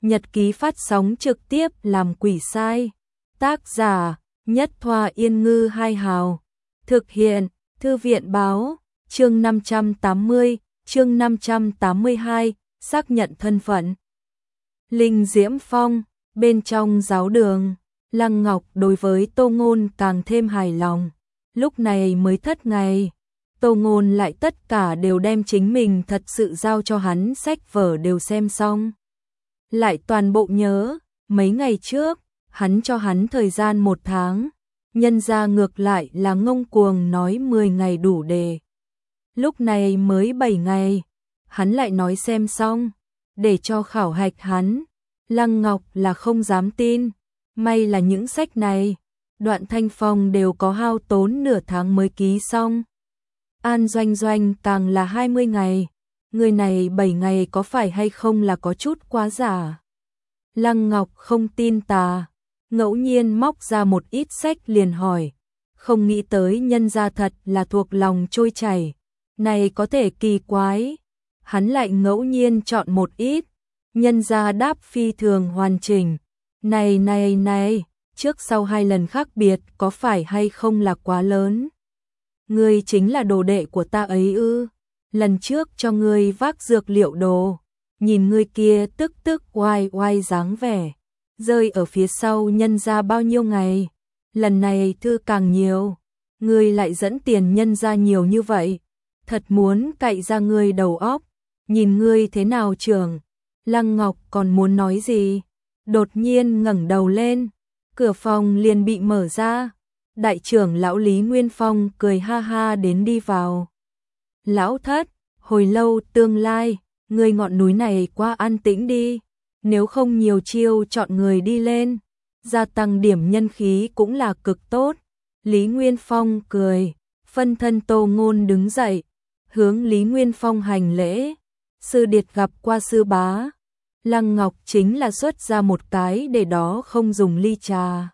Nhật ký phát sóng trực tiếp làm quỷ sai. Tác giả: Nhất Thoa Yên Ngư Hai Hào. Thực hiện: Thư viện báo. Chương 580, chương 582, xác nhận thân phận. Linh Diễm Phong, bên trong giáo đường, Lăng Ngọc đối với Tô Ngôn càng thêm hài lòng. Lúc này mới thất ngày, Tô Ngôn lại tất cả đều đem chính mình thật sự giao cho hắn, sách vở đều xem xong. Lại toàn bộ nhớ, mấy ngày trước, hắn cho hắn thời gian 1 tháng, nhân ra ngược lại là ngông cuồng nói 10 ngày đủ để. Lúc này mới 7 ngày, hắn lại nói xem xong, để cho khảo hạch hắn. Lăng Ngọc là không dám tin, may là những sách này, Đoạn Thanh Phong đều có hao tốn nửa tháng mới ký xong. An Doanh Doanh càng là 20 ngày, người này 7 ngày có phải hay không là có chút quá giả. Lăng Ngọc không tin tà, ngẫu nhiên móc ra một ít sách liền hỏi, không nghĩ tới nhân gia thật là thuộc lòng trôi chảy, này có thể kỳ quái. Hắn lại ngẫu nhiên chọn một ít, nhân gia đáp phi thường hoàn chỉnh. Này, trước sau 2 lần khác biệt có phải hay không là quá lớn? Ngươi chính là đồ đệ của ta ấy ư? Lần trước cho ngươi vác dược liệu đồ, nhìn ngươi kia tức oai dáng vẻ, rơi ở phía sau nhân gia bao nhiêu ngày, lần này thư càng nhiều, ngươi lại dẫn tiền nhân gia nhiều như vậy, thật muốn cạy ra ngươi đầu óc, nhìn ngươi thế nào trưởng. Lăng Ngọc còn muốn nói gì, đột nhiên ngẩng đầu lên, cửa phòng liền bị mở ra, đại trưởng lão Lý Nguyên Phong cười ha ha đến đi vào. Lão thất, hồi lâu tương lai, người ngọn núi này quá an tĩnh đi, nếu không nhiều chiêu chọn người đi lên, gia tăng điểm nhân khí cũng là cực tốt. Lý Nguyên Phong cười, phân thân Tô Ngôn đứng dậy, hướng Lý Nguyên Phong hành lễ, sư điệt gặp qua sư bá. Lăng Ngọc chính là xuất ra một cái để đó không dùng ly trà.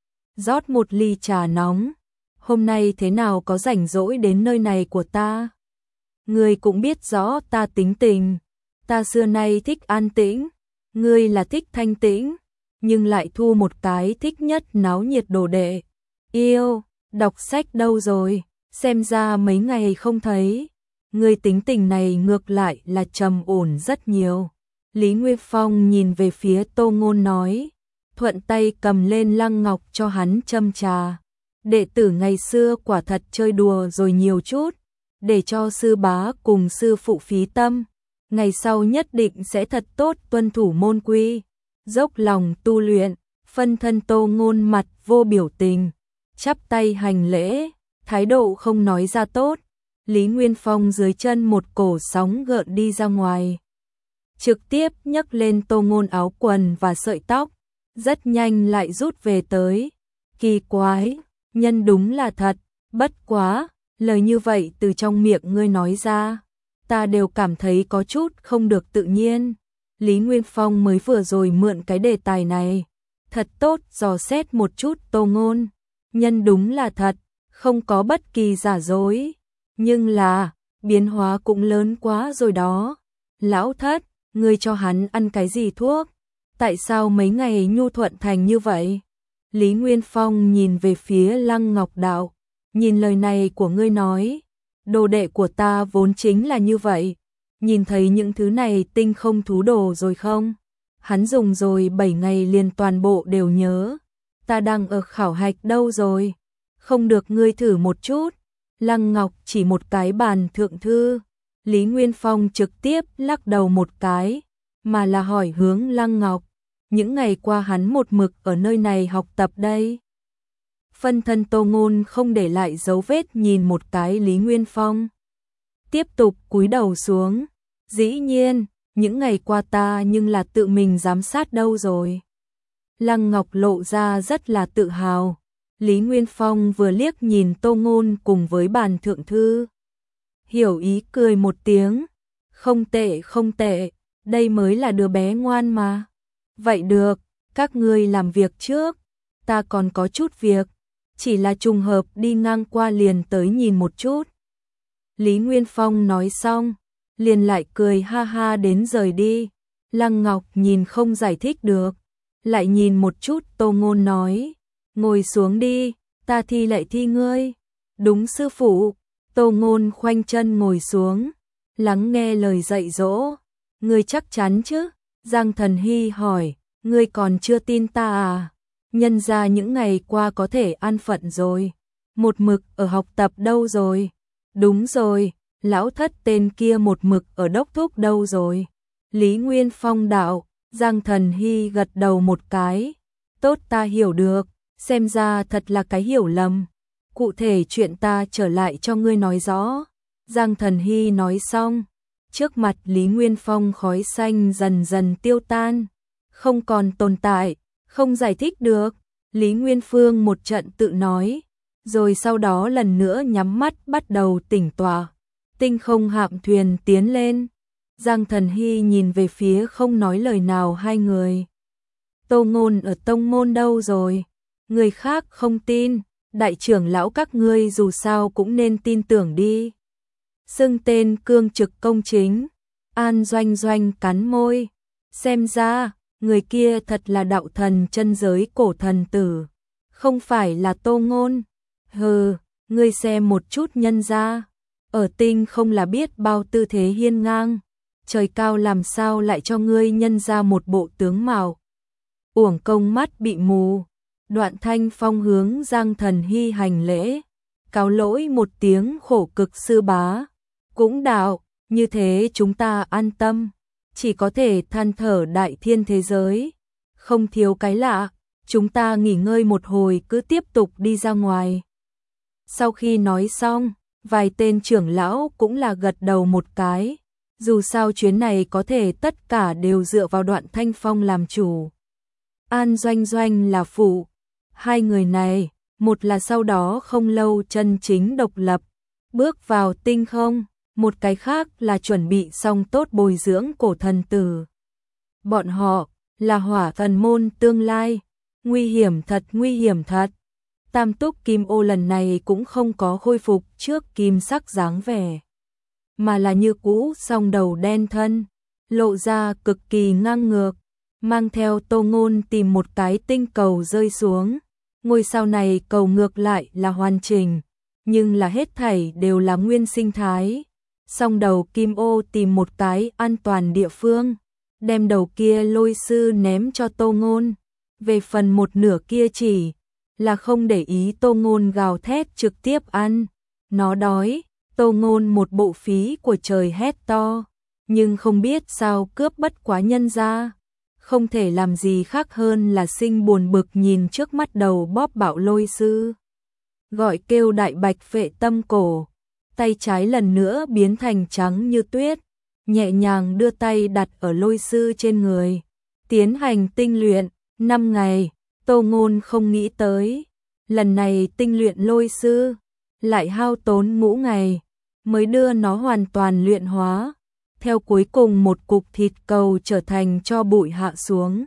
Rót một ly trà nóng, hôm nay thế nào có rảnh rỗi đến nơi này của ta? Ngươi cũng biết rõ ta tính tình, ta xưa nay thích an tĩnh, ngươi là thích thanh tĩnh, nhưng lại thu một cái thích nhất náo nhiệt đồ đệ. Yêu, đọc sách đâu rồi, xem ra mấy ngày không thấy, ngươi tính tình này ngược lại là trầm ổn rất nhiều. Lý Nguyên Phong nhìn về phía Tô Ngôn nói, thuận tay cầm lên Lăng Ngọc cho hắn châm trà. Đệ tử ngày xưa quả thật chơi đùa rồi nhiều chút, để cho sư bá cùng sư phụ phí tâm, ngày sau nhất định sẽ thật tốt tuân thủ môn quy, dốc lòng tu luyện. Phân thân Tô Ngôn mặt vô biểu tình, chắp tay hành lễ, thái độ không nói ra tốt. Lý Nguyên Phong dưới chân một cổ sóng gợn đi ra ngoài, trực tiếp nhấc lên Tô Ngôn áo quần và sợi tóc, rất nhanh lại rút về tới. Kỳ quái, nhân đúng là thật, bất quá, lời như vậy từ trong miệng ngươi nói ra, ta đều cảm thấy có chút không được tự nhiên. Lý Nguyên Phong mới vừa rồi mượn cái đề tài này, thật tốt dò xét một chút Tô Ngôn, nhân đúng là thật, không có bất kỳ giả dối, nhưng là, biến hóa cũng lớn quá rồi đó. Lão thất, ngươi cho hắn ăn cái gì thuốc? Tại sao mấy ngày nhu thuận thành như vậy? Lý Nguyên Phong nhìn về phía Lăng Ngọc đạo, nhìn lời này của ngươi nói, đồ đệ của ta vốn chính là như vậy, nhìn thấy những thứ này tinh không thú đồ rồi không? Hắn dùng rồi 7 ngày liền toàn bộ đều nhớ, ta đang ở khảo hạch đâu rồi? Không được ngươi thử một chút? Lăng Ngọc chỉ một cái bàn thượng thư, Lý Nguyên Phong trực tiếp lắc đầu một cái, mà là hỏi hướng Lăng Ngọc, những ngày qua hắn một mực ở nơi này học tập đây. Phân thân Tô Ngôn không để lại dấu vết nhìn một cái Lý Nguyên Phong, tiếp tục cúi đầu xuống, dĩ nhiên, những ngày qua ta nhưng là tự mình giám sát đâu rồi. Lăng Ngọc lộ ra rất là tự hào. Lý Nguyên Phong vừa liếc nhìn Tô Ngôn cùng với bàn thượng thư, hiểu ý cười một tiếng, không tệ, đây mới là đứa bé ngoan mà. Vậy được, các ngươi làm việc trước, ta còn có chút việc, chỉ là trùng hợp đi ngang qua liền tới nhìn một chút. Lý Nguyên Phong nói xong, liền lại cười ha ha đến rời đi. Lăng Ngọc nhìn không giải thích được, lại nhìn một chút Tô Ngôn nói, ngồi xuống đi, ta thi lệ thi ngươi. Đúng sư phụ. Tô Ngôn khoanh chân ngồi xuống, lắng nghe lời dạy dỗ. Ngươi chắc chắn chứ? Giang Thần Hy hỏi, ngươi còn chưa tin ta à? Nhân ra những ngày qua có thể an phận rồi, một mực ở học tập đâu rồi? Đúng rồi, lão thất tên kia một mực ở đốc thúc đâu rồi? Lý Nguyên Phong đạo. Giang Thần Hy gật đầu một cái. Tốt, ta hiểu được, xem ra thật là cái hiểu lầm. Cụ thể chuyện ta trở lại cho ngươi nói rõ. Giang Thần Hy nói xong, trước mặt Lý Nguyên Phong khói xanh dần dần tiêu tan, không còn tồn tại, không giải thích được. Lý Nguyên Phương một trận tự nói, rồi sau đó lần nữa nhắm mắt bắt đầu tỉnh tọa. Tinh không hạm thuyền tiến lên. Giang Thần Hy nhìn về phía không nói lời nào hai người. Tô Ngôn ở tông môn đâu rồi? Người khác không tin, đại trưởng lão các ngươi dù sao cũng nên tin tưởng đi. Xưng tên cương trực công chính. An Doanh Doanh cắn môi. Xem ra, người kia thật là đạo thần chân giới cổ thần tử. Không phải là Tô Ngôn. Hừ, ngươi xem một chút nhân ra. Ở tinh không là biết bao tư thế hiên ngang. Trời cao làm sao lại cho ngươi nhân ra một bộ tướng mạo. Uổng công mắt bị mù. Đoạn Thanh Phong hướng Giang Thần Hy hành lễ, cáo lỗi một tiếng khổ cực sư bá. Cũng đạo, như thế chúng ta an tâm, chỉ có thể than thở đại thiên thế giới. Không thiếu cái lạ, chúng ta nghỉ ngơi một hồi cứ tiếp tục đi ra ngoài. Sau khi nói xong, vài tên trưởng lão cũng là gật đầu một cái. Dù sao chuyến này có thể tất cả đều dựa vào Đoạn Thanh Phong làm chủ. An Doanh Doanh là phụ. Hai người này, một là sau đó không lâu chân chính độc lập, bước vào tinh không, một cái khác là chuẩn bị xong tốt bồi dưỡng cổ thần tử. Bọn họ là hỏa thần môn tương lai, nguy hiểm thật, nguy hiểm thật. Tam túc kim ô lần này cũng không có khôi phục trước kim sắc dáng vẻ, mà là như cũ song đầu đen thân, lộ ra cực kỳ ngang ngược, mang theo Tô Ngôn tìm một cái tinh cầu rơi xuống. Ngôi sao này cầu ngược lại là hoàn chỉnh, nhưng là hết thảy đều là nguyên sinh thái. Song đầu kim ô tìm một cái an toàn địa phương, đem đầu kia lôi sư ném cho Tô Ngôn. Về phần một nửa kia chỉ là không để ý Tô Ngôn gào thét trực tiếp ăn. Nó đói, Tô Ngôn một bộ phí của trời hét to, nhưng không biết sao cướp bất quá nhân ra. Không thể làm gì khác hơn là sinh buồn bực nhìn trước mắt đầu bóp bạo lôi sư. Gọi kêu đại bạch phệ tâm cổ, tay trái lần nữa biến thành trắng như tuyết, nhẹ nhàng đưa tay đặt ở lôi sư trên người. Tiến hành tinh luyện, 5 ngày, Tô Ngôn không nghĩ tới. Lần này tinh luyện lôi sư, lại hao tốn ngũ ngày, mới đưa nó hoàn toàn luyện hóa. Theo cuối cùng một cục thịt cầu trở thành cho bụi hạ xuống.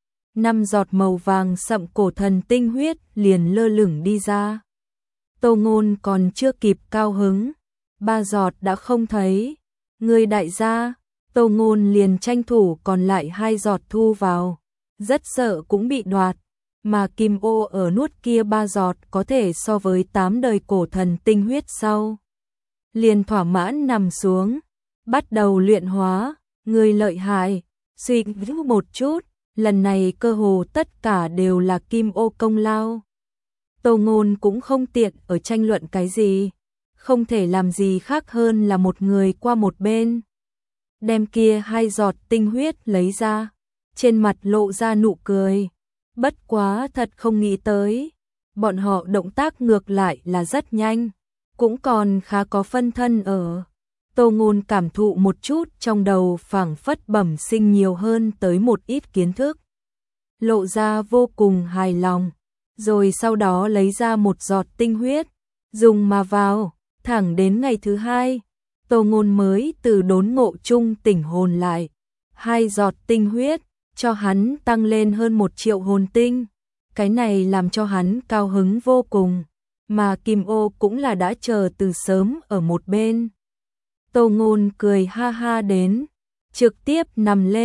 5 giọt màu vàng sậm cổ thần tinh huyết liền lơ lửng đi ra. Tô Ngôn còn chưa kịp cao hứng, 3 giọt đã không thấy. Người đại gia, Tô Ngôn liền tranh thủ còn lại 2 giọt thu vào. Rất sợ cũng bị đoạt, mà kim ô ở nuốt kia 3 giọt có thể so với 8 đời cổ thần tinh huyết sau. Liền thỏa mãn nằm xuống. Bắt đầu luyện hóa, người lợi hại, suy nghĩ một chút, lần này cơ hồ tất cả đều là kim ô công lao. Tô Ngôn cũng không tiện ở tranh luận cái gì, không thể làm gì khác hơn là một người qua một bên. Đem kia 2 giọt tinh huyết lấy ra, trên mặt lộ ra nụ cười. Bất quá thật không nghĩ tới, bọn họ động tác ngược lại là rất nhanh, cũng còn khá có phân thân ở. Tô Ngôn cảm thụ một chút trong đầu phảng phất bẩm sinh nhiều hơn tới một ít kiến thức. Lộ ra vô cùng hài lòng, rồi sau đó lấy ra một giọt tinh huyết, dùng mà vào, thẳng đến ngày thứ 2, Tô Ngôn mới từ đốn ngộ chung tỉnh hồn lại. 2 giọt tinh huyết, cho hắn tăng lên hơn 1 triệu hồn tinh. Cái này làm cho hắn cao hứng vô cùng, mà Kim Ô cũng là đã chờ từ sớm ở một bên. Tô Ngôn cười ha ha đến, trực tiếp nằm lên,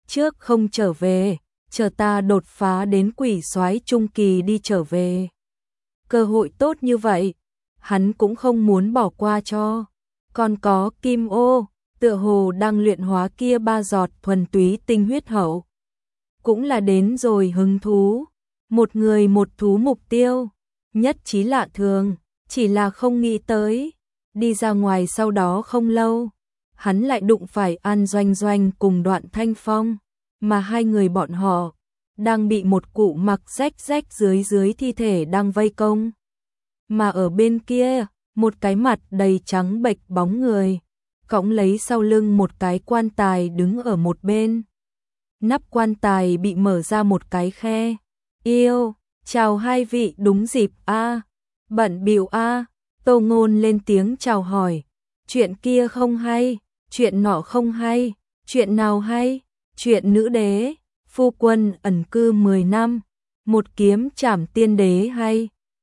trước không trở về, chờ ta đột phá đến quỷ soái trung kỳ đi trở về. Cơ hội tốt như vậy, hắn cũng không muốn bỏ qua cho. Còn có Kim Ô, tựa hồ đang luyện hóa kia 3 giọt thuần túy tinh huyết hậu. Cũng là đến rồi hứng thú, một người một thú mục tiêu, nhất trí lạ thường, chỉ là không nghĩ tới. Đi ra ngoài sau đó không lâu, hắn lại đụng phải An Doanh Doanh cùng Đoạn Thanh Phong, mà hai người bọn họ đang bị một cụ mặc rách rách dưới thi thể đang vây công. Mà ở bên kia, một cái mặt đầy trắng bệch bóng người, cõng lấy sau lưng một cái quan tài đứng ở một bên. Nắp quan tài bị mở ra một cái khe. Yêu, chào hai vị đúng dịp a. Bận bịu a. Tô Ngôn lên tiếng chào hỏi. Chuyện kia không hay, chuyện nọ không hay, chuyện nào hay? Chuyện nữ đế, phu quân ẩn cư 10 năm, một kiếm trảm tiên đế hay.